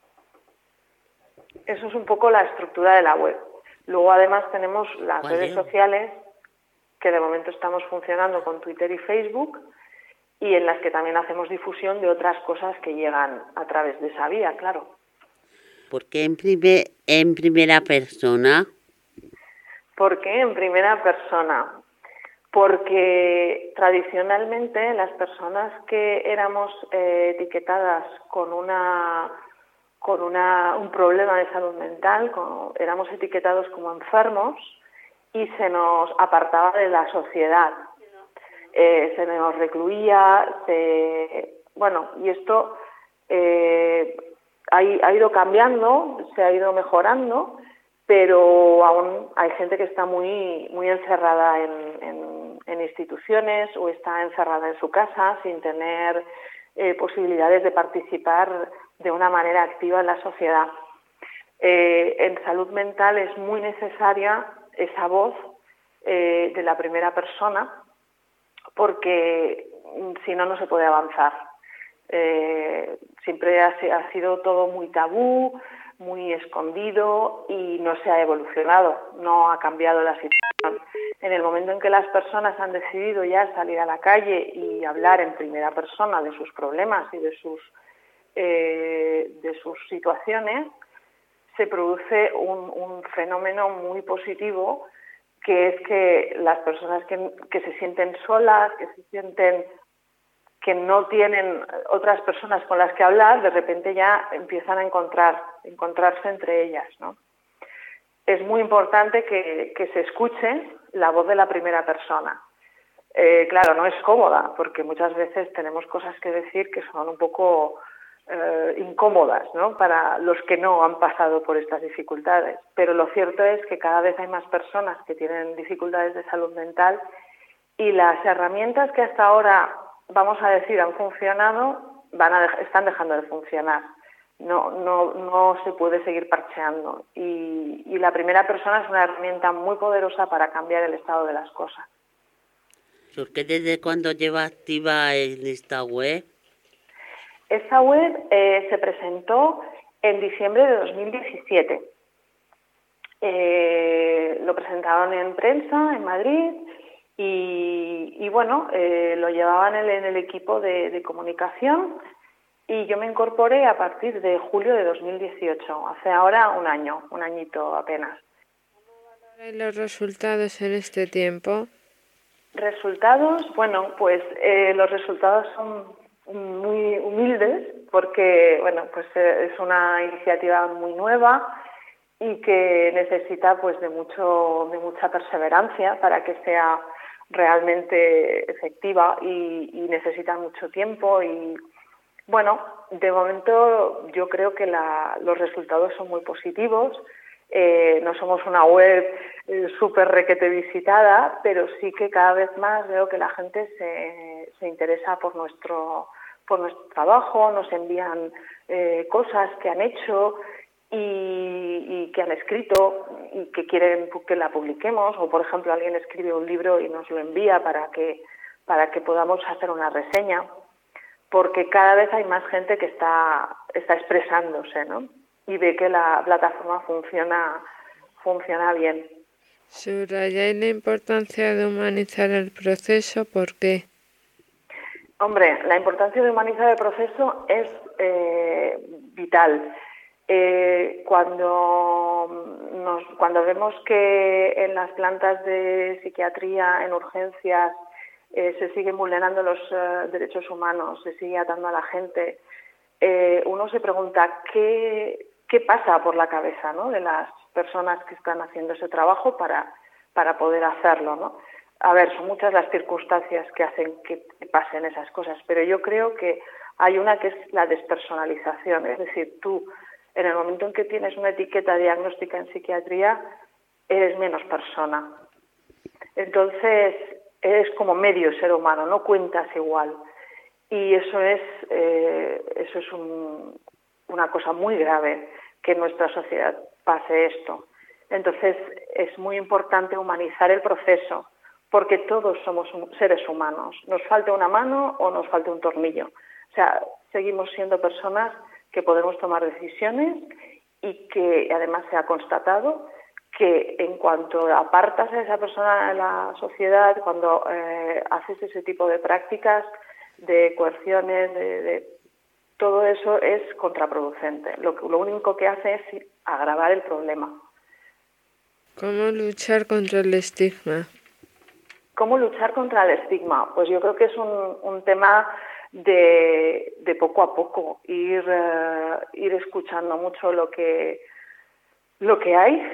Eso es un poco la estructura de la web. Luego además tenemos las redes sociales, que de momento estamos funcionando con Twitter y Facebook, y en las que también hacemos difusión de otras cosas que llegan a través de esa vía, claro.
¿Por qué en, primer, en primera persona?
¿Por qué en primera persona? Porque tradicionalmente las personas que éramos eh, etiquetadas con una con una, un problema de salud mental, con, éramos etiquetados como enfermos y se nos apartaba de la sociedad. Eh, se nos recluía, se, bueno, y esto eh, ha, ha ido cambiando, se ha ido mejorando, pero aún hay gente que está muy muy encerrada en, en, en instituciones o está encerrada en su casa sin tener eh, posibilidades de participar de una manera activa en la sociedad. Eh, en salud mental es muy necesaria esa voz eh, de la primera persona, porque si no, no se puede avanzar. Eh, siempre ha, ha sido todo muy tabú, muy escondido y no se ha evolucionado, no ha cambiado la situación. En el momento en que las personas han decidido ya salir a la calle y hablar en primera persona de sus problemas y de sus, eh, de sus situaciones, se produce un, un fenómeno muy positivo, que es que las personas que, que se sienten solas, que se sienten que no tienen otras personas con las que hablar, de repente ya empiezan a encontrar, encontrarse entre ellas, ¿no? Es muy importante que, que se escuche la voz de la primera persona. Eh, claro, no es cómoda, porque muchas veces tenemos cosas que decir que son un poco eh, incómodas, ¿no?, para los que no han pasado por estas dificultades. Pero lo cierto es que cada vez hay más personas que tienen dificultades de salud mental y las herramientas que hasta ahora, vamos a decir, han funcionado, van a de- están dejando de funcionar. No, no, no se puede seguir parcheando. Y, y la primera persona es una herramienta muy poderosa para cambiar el estado de las cosas.
¿Por qué desde cuándo lleva activa en esta web?
Esta web eh, se presentó en diciembre de dos mil diecisiete. Eh, lo presentaron en prensa en Madrid y, y bueno, eh, lo llevaban en, en el equipo de, de comunicación, y yo me incorporé a partir de julio de dos mil dieciocho, hace ahora un año, un añito apenas.
¿Y los resultados en este tiempo?
Resultados, bueno, pues eh, los resultados son muy humildes porque, bueno, pues eh, es una iniciativa muy nueva y que necesita pues de mucho de mucha perseverancia para que sea realmente efectiva, y, y necesita mucho tiempo. Y bueno, de momento yo creo que la, los resultados son muy positivos. Eh, no somos una web eh, súper requete visitada, pero sí que cada vez más veo que la gente se, se interesa por nuestro, por nuestro trabajo, nos envían eh, cosas que han hecho y, y que han escrito y que quieren que la publiquemos, o por ejemplo alguien escribe un libro y nos lo envía para que, para que podamos hacer una reseña, porque cada vez hay más gente que está, está expresándose, ¿no?, y ve que la plataforma funciona, funciona bien.
Subrayáis la importancia de humanizar el proceso, ¿por qué?
Hombre, la importancia de humanizar el proceso es eh, vital. Eh, cuando, nos, cuando vemos que en las plantas de psiquiatría, en urgencias, eh, se siguen vulnerando los eh, derechos humanos, se sigue atando a la gente, eh, uno se pregunta qué, qué pasa por la cabeza, ¿no?, de las personas que están haciendo ese trabajo para, para poder hacerlo, ¿no? A ver, son muchas las circunstancias que hacen que pasen esas cosas, pero yo creo que hay una que es la despersonalización, es decir, tú en el momento en que tienes una etiqueta diagnóstica en psiquiatría, eres menos persona. Entonces, eres como medio ser humano, no cuentas igual. Y eso es, eh, eso es un, una cosa muy grave, que en nuestra sociedad pase esto. Entonces, es muy importante humanizar el proceso, porque todos somos seres humanos. Nos falta una mano o nos falta un tornillo. O sea, seguimos siendo personas que podemos tomar decisiones y que además se ha constatado que en cuanto apartas a esa persona de la sociedad, cuando eh, haces ese tipo de prácticas, de coerciones, de, de todo eso es contraproducente. Lo, lo único que hace es agravar el problema.
¿Cómo luchar contra el estigma?
¿Cómo luchar contra el estigma? Pues yo creo que es un, un tema de, de poco a poco, ir, uh, ir escuchando mucho lo que, lo que hay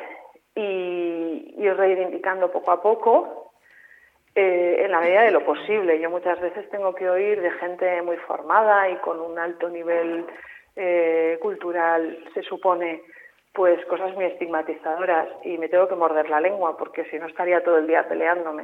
y ir reivindicando poco a poco eh, en la medida de lo posible. Yo muchas veces tengo que oír de gente muy formada y con un alto nivel eh, cultural, se supone, pues cosas muy estigmatizadoras, y me tengo que morder la lengua porque si no estaría todo el día peleándome.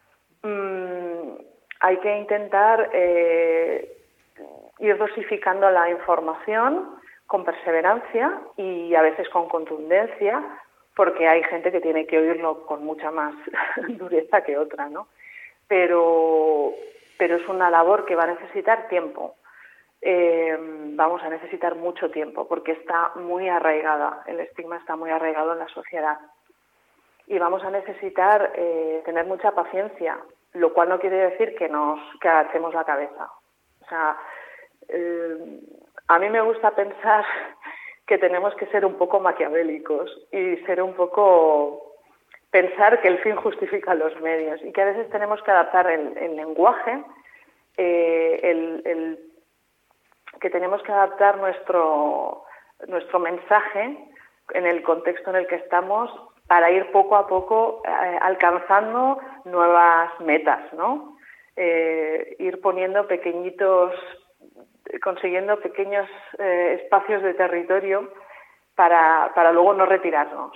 Mm, hay que intentar eh, ir dosificando la información con perseverancia y a veces con contundencia, porque hay gente que tiene que oírlo con mucha más dureza que otra, ¿no? Pero, pero es una labor que va a necesitar tiempo. Eh, vamos a necesitar mucho tiempo porque está muy arraigada, el estigma está muy arraigado en la sociedad. y vamos a necesitar eh, tener mucha paciencia, lo cual no quiere decir que nos que agachemos la cabeza. O sea, eh, a mí me gusta pensar que tenemos que ser un poco maquiavélicos y ser un poco pensar que el fin justifica los medios y que a veces tenemos que adaptar el, el lenguaje, eh, el, el, que tenemos que adaptar nuestro, nuestro mensaje en el contexto en el que estamos para ir poco a poco eh, alcanzando nuevas metas, ¿no? Eh, ir poniendo pequeñitos, consiguiendo pequeños eh, espacios de territorio para, para luego no retirarnos.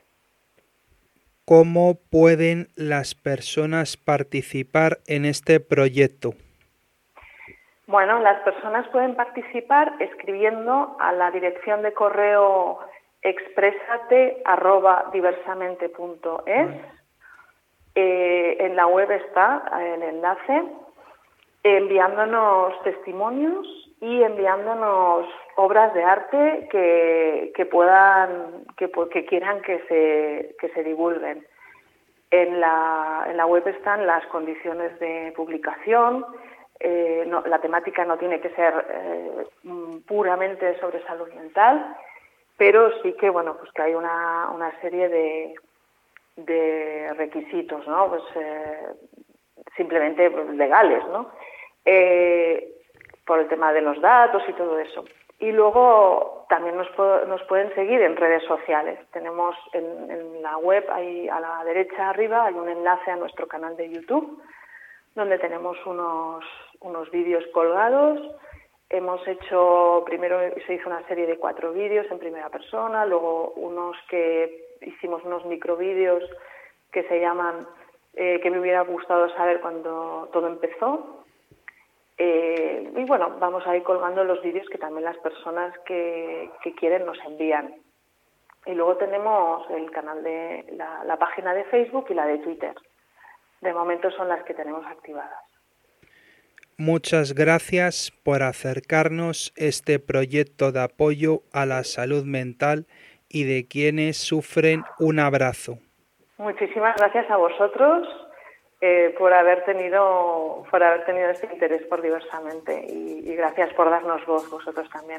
¿Cómo pueden las personas participar en este proyecto?
Bueno, las personas pueden participar escribiendo a la dirección de correo expresate arroba diversamente punto es. Eh, en la web está el enlace, enviándonos testimonios y enviándonos obras de arte que, que puedan, que, que quieran que se, que se divulguen. En la, en la web están las condiciones de publicación. Eh, no, la temática no tiene que ser eh, puramente sobre salud mental, pero sí que bueno, pues que hay una, una serie de, de requisitos, ¿no? Pues eh, simplemente legales, ¿no? Eh, por el tema de los datos y todo eso. Y luego también nos, nos pueden seguir en redes sociales. Tenemos en, en la web, ahí a la derecha arriba, hay un enlace a nuestro canal de YouTube, donde tenemos unos, unos vídeos colgados. Hemos hecho, primero se hizo una serie de cuatro vídeos en primera persona, luego unos que hicimos unos microvídeos que se llaman eh, que me hubiera gustado saber cuando todo empezó. Eh, y bueno, vamos a ir colgando los vídeos que también las personas que, que quieren nos envían. Y luego tenemos el canal de la, la página de Facebook y la de Twitter. De momento son las que tenemos activadas.
Muchas gracias por acercarnos este proyecto de apoyo a la salud mental y de quienes sufren. Un abrazo.
Muchísimas gracias a vosotros eh, por haber tenido por haber tenido este interés por Diversamente y, y gracias por darnos voz vosotros también.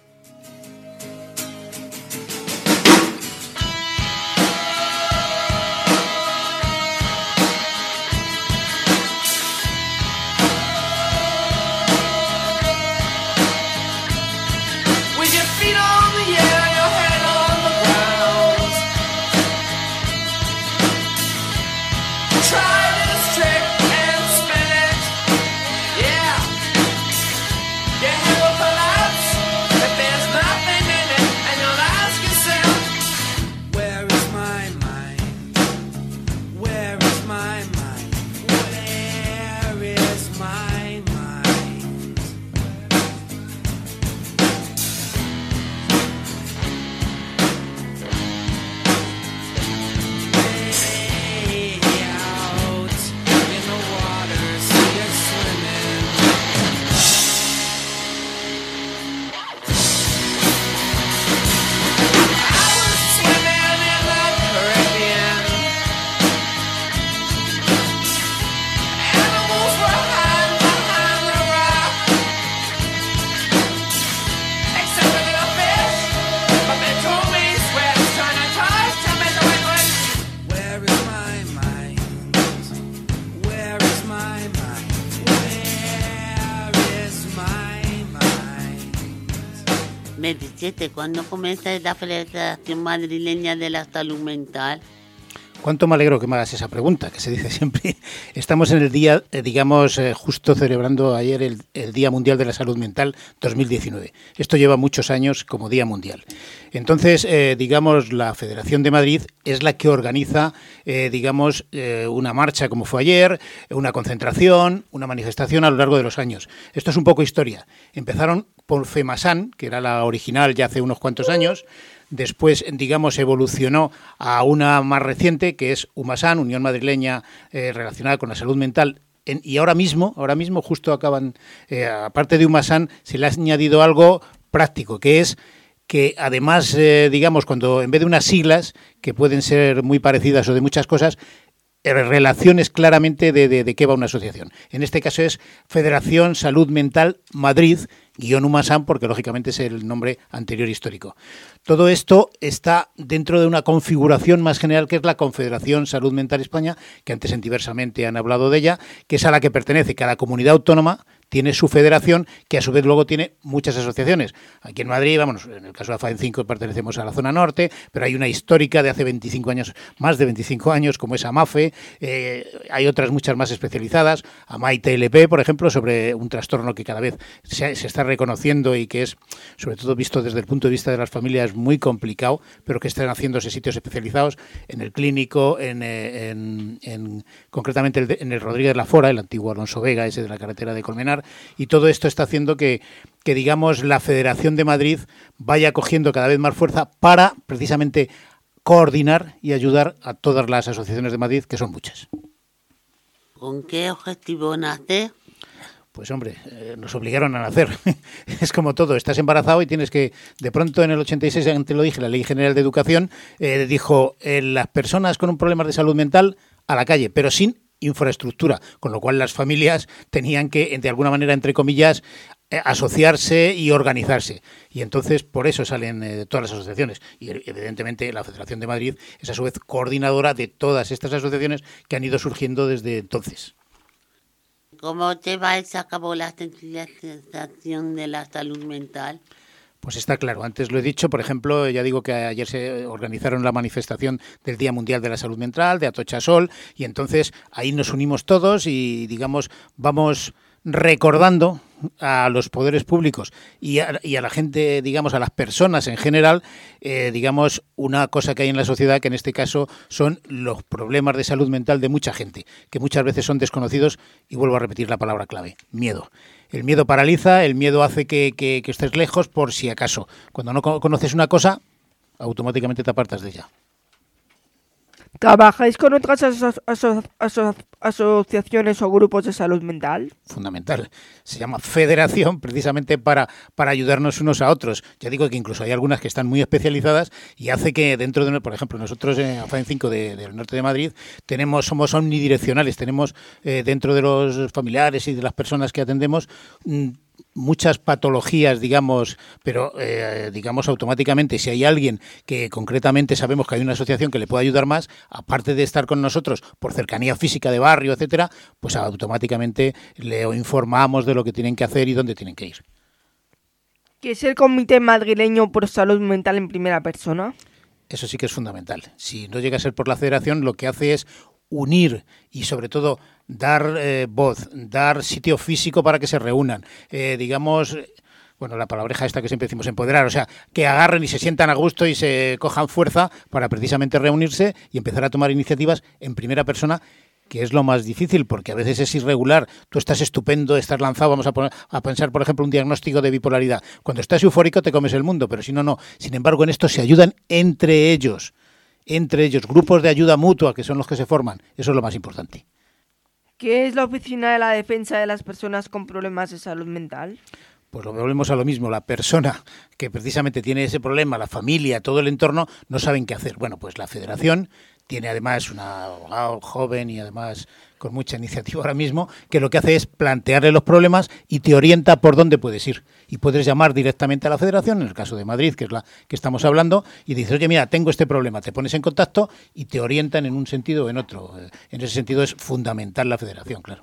veintisiete, ¿cuándo comienza la Federación Madrileña de la Salud Mental?
Cuánto me alegro que me hagas esa pregunta, que se dice siempre. Estamos en el día, eh, digamos, eh, justo celebrando ayer el, el Día Mundial de la Salud Mental dos mil diecinueve. Esto lleva muchos años como Día Mundial. Entonces, eh, digamos, la Federación de Madrid es la que organiza, eh, digamos, eh, una marcha como fue ayer, una concentración, una manifestación a lo largo de los años. Esto es un poco historia. Empezaron por FEMASAN, que era la original ya hace unos cuantos años. Después, digamos, evolucionó a una más reciente, que es UMASAN, Unión Madrileña eh, relacionada con la salud mental. En, y ahora mismo, ahora mismo justo acaban, eh, aparte de UMASAN, se le ha añadido algo práctico, que es que además, eh, digamos, cuando en vez de unas siglas, que pueden ser muy parecidas o de muchas cosas, relaciones claramente de, de, de qué va una asociación. En este caso es Federación Salud Mental Madrid, guión UMASAM, porque lógicamente es el nombre anterior histórico. Todo esto está dentro de una configuración más general que es la Confederación Salud Mental España, que antes en Diversamente han hablado de ella, que es a la que pertenece cada comunidad autónoma, tiene su federación, que a su vez luego tiene muchas asociaciones. Aquí en Madrid, vamos, en el caso de FAEN cinco pertenecemos a la zona norte, pero hay una histórica de hace veinticinco años, más de veinticinco años, como es AMAFE, eh, hay otras muchas más especializadas, AMAIT L P, por ejemplo, sobre un trastorno que cada vez se, se está reconociendo y que es, sobre todo visto desde el punto de vista de las familias, muy complicado, pero que están haciéndose sitios especializados en el clínico, en, en, en concretamente el de, en el Rodríguez Lafora, el antiguo Alonso Vega, ese de la carretera de Colmenar, y todo esto está haciendo que, que, digamos, la Federación de Madrid vaya cogiendo cada vez más fuerza para, precisamente, coordinar y ayudar a todas las asociaciones de Madrid, que son muchas.
¿Con qué objetivo nace?
Pues hombre, eh, nos obligaron a nacer. Es como todo, estás embarazado y tienes que, de pronto en el ochenta y seis, antes lo dije, la Ley General de Educación eh, dijo, eh, las personas con un problema de salud mental a la calle, pero sin infraestructura, con lo cual las familias tenían que, de alguna manera, entre comillas, eh, asociarse y organizarse. Y entonces, por eso salen eh, todas las asociaciones. Y evidentemente la Federación de Madrid es a su vez coordinadora de todas estas asociaciones que han ido surgiendo desde entonces.
¿Cómo lleváis a cabo la sensibilización de la salud mental?
Pues está claro, antes lo he dicho, por ejemplo, ya digo que ayer se organizaron la manifestación del Día Mundial de la Salud Mental, de Atocha Sol, y entonces ahí nos unimos todos y, digamos, vamos recordando a los poderes públicos y a, y a la gente, digamos, a las personas en general, eh, digamos, una cosa que hay en la sociedad, que en este caso son los problemas de salud mental de mucha gente, que muchas veces son desconocidos, y vuelvo a repetir la palabra clave, miedo. El miedo paraliza, el miedo hace que, que, que estés lejos por si acaso. Cuando no conoces una cosa, automáticamente te apartas de ella.
¿Trabajáis con otras aso aso aso asociaciones o grupos de salud mental?
Fundamental. Se llama federación precisamente para, para ayudarnos unos a otros. Ya digo que incluso hay algunas que están muy especializadas y hace que dentro de, por ejemplo, nosotros en FAEN cinco de, del norte de Madrid tenemos, somos omnidireccionales, tenemos eh, dentro de los familiares y de las personas que atendemos mmm, muchas patologías, digamos, pero eh, digamos automáticamente, si hay alguien que concretamente sabemos que hay una asociación que le puede ayudar más, aparte de estar con nosotros por cercanía física de barrio, etcétera, pues automáticamente le informamos de lo que tienen que hacer y dónde tienen que ir.
¿Qué es el Comité Madrileño por Salud Mental en primera persona?
Eso sí que es fundamental. Si no llega a ser por la federación, lo que hace es unir y sobre todo dar eh, voz, dar sitio físico para que se reúnan, eh, digamos, bueno, la palabreja esta que siempre decimos, empoderar, o sea, que agarren y se sientan a gusto y se cojan fuerza para precisamente reunirse y empezar a tomar iniciativas en primera persona, que es lo más difícil, porque a veces es irregular. Tú estás estupendo, estás lanzado, vamos a, poner, a pensar, por ejemplo, un diagnóstico de bipolaridad. Cuando estás eufórico te comes el mundo, pero si no, no. Sin embargo, en esto se ayudan entre ellos. entre ellos, grupos de ayuda mutua, que son los que se forman. Eso es lo más importante.
¿Qué es la Oficina de la Defensa de las Personas con Problemas de Salud Mental?
Pues lo volvemos a lo mismo, la persona que precisamente tiene ese problema, la familia, todo el entorno, no saben qué hacer. Bueno, pues la Federación tiene además una abogada joven y además con mucha iniciativa ahora mismo, que lo que hace es plantearle los problemas y te orienta por dónde puedes ir. Y puedes llamar directamente a la Federación, en el caso de Madrid, que es la que estamos hablando, y dices, oye, mira, tengo este problema, te pones en contacto y te orientan en un sentido o en otro. En ese sentido es fundamental la Federación, claro.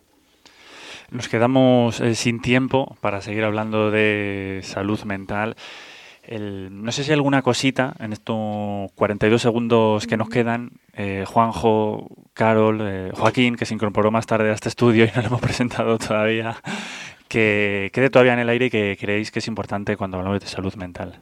Nos quedamos eh, sin tiempo para seguir hablando de salud mental. El, no sé si hay alguna cosita en estos cuarenta y dos segundos que nos quedan. Eh, Juanjo, Carol, eh, Joaquín, que se incorporó más tarde a este estudio y no lo hemos presentado todavía, que quede todavía en el aire y que creéis que es importante cuando hablamos de salud mental.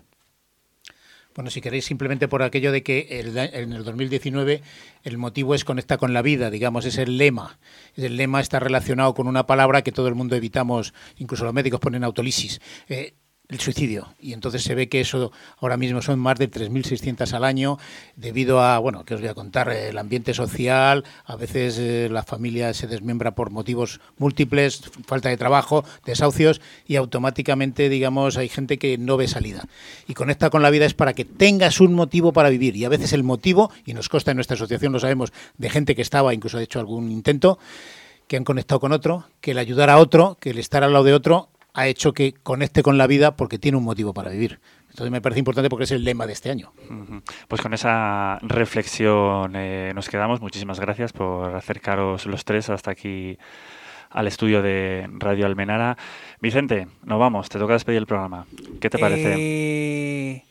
Bueno, si queréis, simplemente por aquello de que el, en el dos mil diecinueve el motivo es conecta con la vida, digamos, es el lema. El lema está relacionado con una palabra que todo el mundo evitamos, incluso los médicos ponen autolisis. Eh, el suicidio. Y entonces se ve que eso ahora mismo son más de tres mil seiscientas al año, debido a, bueno, que os voy a contar, el ambiente social, a veces eh, la familia se desmembra por motivos múltiples, falta de trabajo, desahucios, y automáticamente, digamos, hay gente que no ve salida. Y Conecta con la Vida es para que tengas un motivo para vivir. Y a veces el motivo, y nos consta en nuestra asociación, lo sabemos, de gente que estaba, incluso ha hecho algún intento, que han conectado con otro, que el ayudar a otro, que el estar al lado de otro, ha hecho que conecte con la vida porque tiene un motivo para vivir. Entonces me parece importante porque es el lema de este año.
Pues con esa reflexión eh, nos quedamos. Muchísimas gracias por acercaros los tres hasta aquí al estudio de Radio Almenara. Vicente, nos vamos, te toca despedir el programa. ¿Qué te parece?
Eh...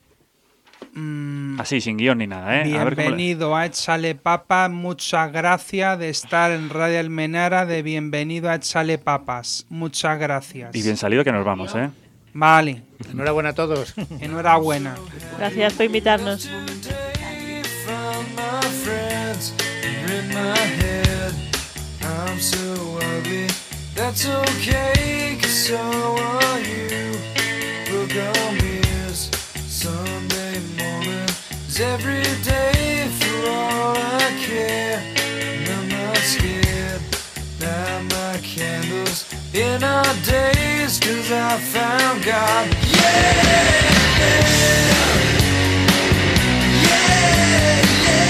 Mm,
Así, sin guión ni nada, ¿eh?
Bienvenido a, le... a Échale Papa, muchas gracias de estar en Radio Almenara, de bienvenido a Échale Papas, muchas gracias.
Y bien salido que nos vamos, ¿eh?
Vale.
Enhorabuena a todos.
Enhorabuena.
Gracias por invitarnos.
Every day for all I care, and I'm not scared. Light my candles in our days, 'cause I found God. Yeah, yeah, yeah,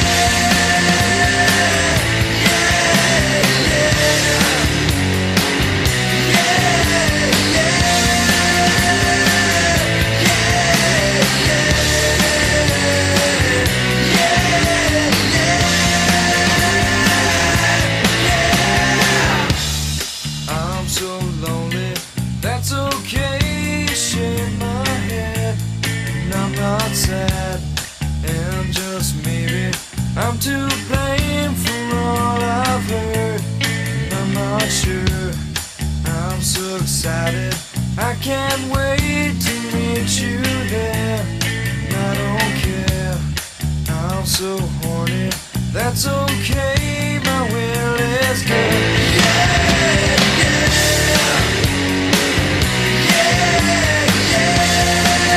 sad, and just maybe I'm to blame for all I've heard. I'm not sure, I'm so excited, I can't wait to meet you there. I don't care, I'm so horny, that's okay, my will is good. Yeah, yeah, yeah, yeah.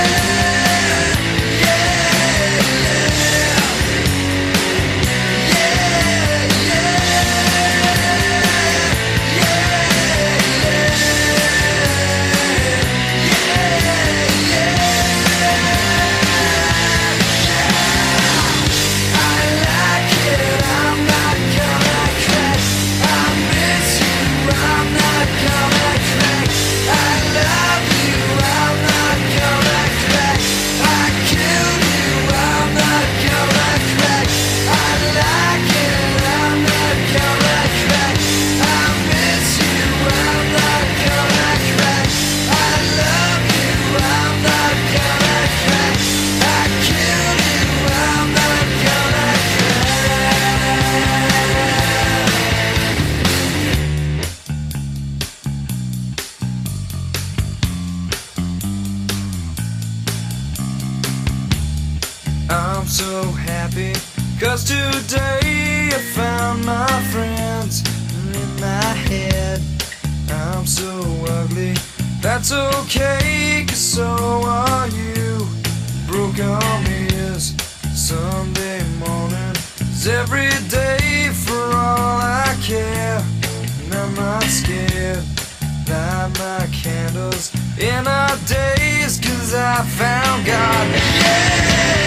I'm so happy, 'cause today I found my friends in my head. I'm so ugly, that's okay, 'cause so are you. Broke arm is Sunday morning, is every day for all I care. And I'm not scared, light my candles in our days, 'cause I found God. Yeah,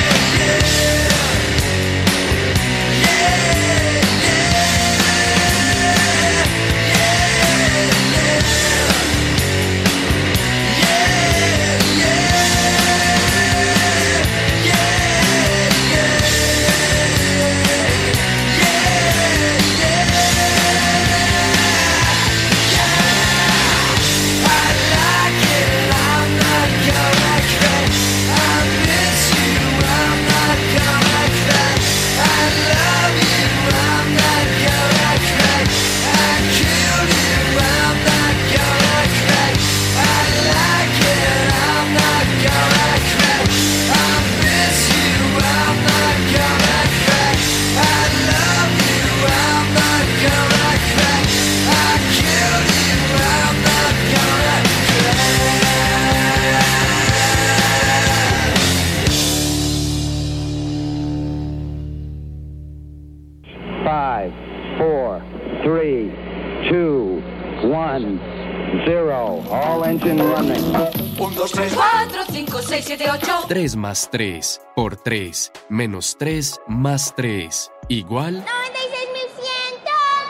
yeah. I like it, I'm not gonna cry. I miss you.
Zero. All engine running.
Un, dos, tres, cuatro, cinco, seis, siete, ocho.
tres más tres por tres menos tres más tres igual...
noventa y seis mil ciento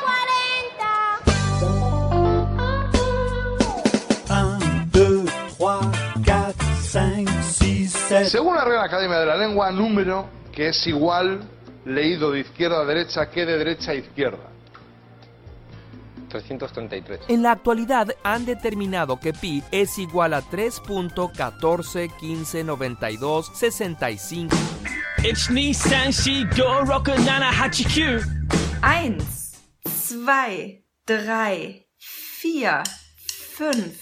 cuarenta.
Según la Real Academia de la Lengua, número que es igual leído de izquierda a derecha que de derecha a izquierda.
trescientos treinta y tres.
En la actualidad han determinado que pi es igual a tres punto catorce quince noventa y dos sesenta y cinco.
Ich Nissan Shigo Rokanana Hachiku.
Eins, zwei, drei, vier, fünf.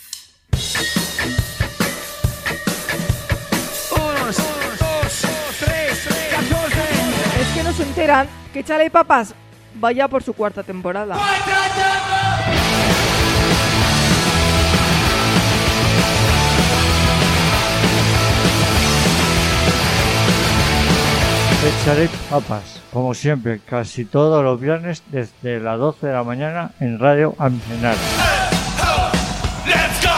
Es que no se enteran que Chale Papas vaya por su cuarta temporada.
Echaré papas, como siempre, casi todos los viernes desde las doce de la mañana en Radio Amcenar.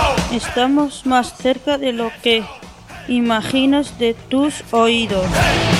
Estamos más cerca de lo que imaginas de tus oídos.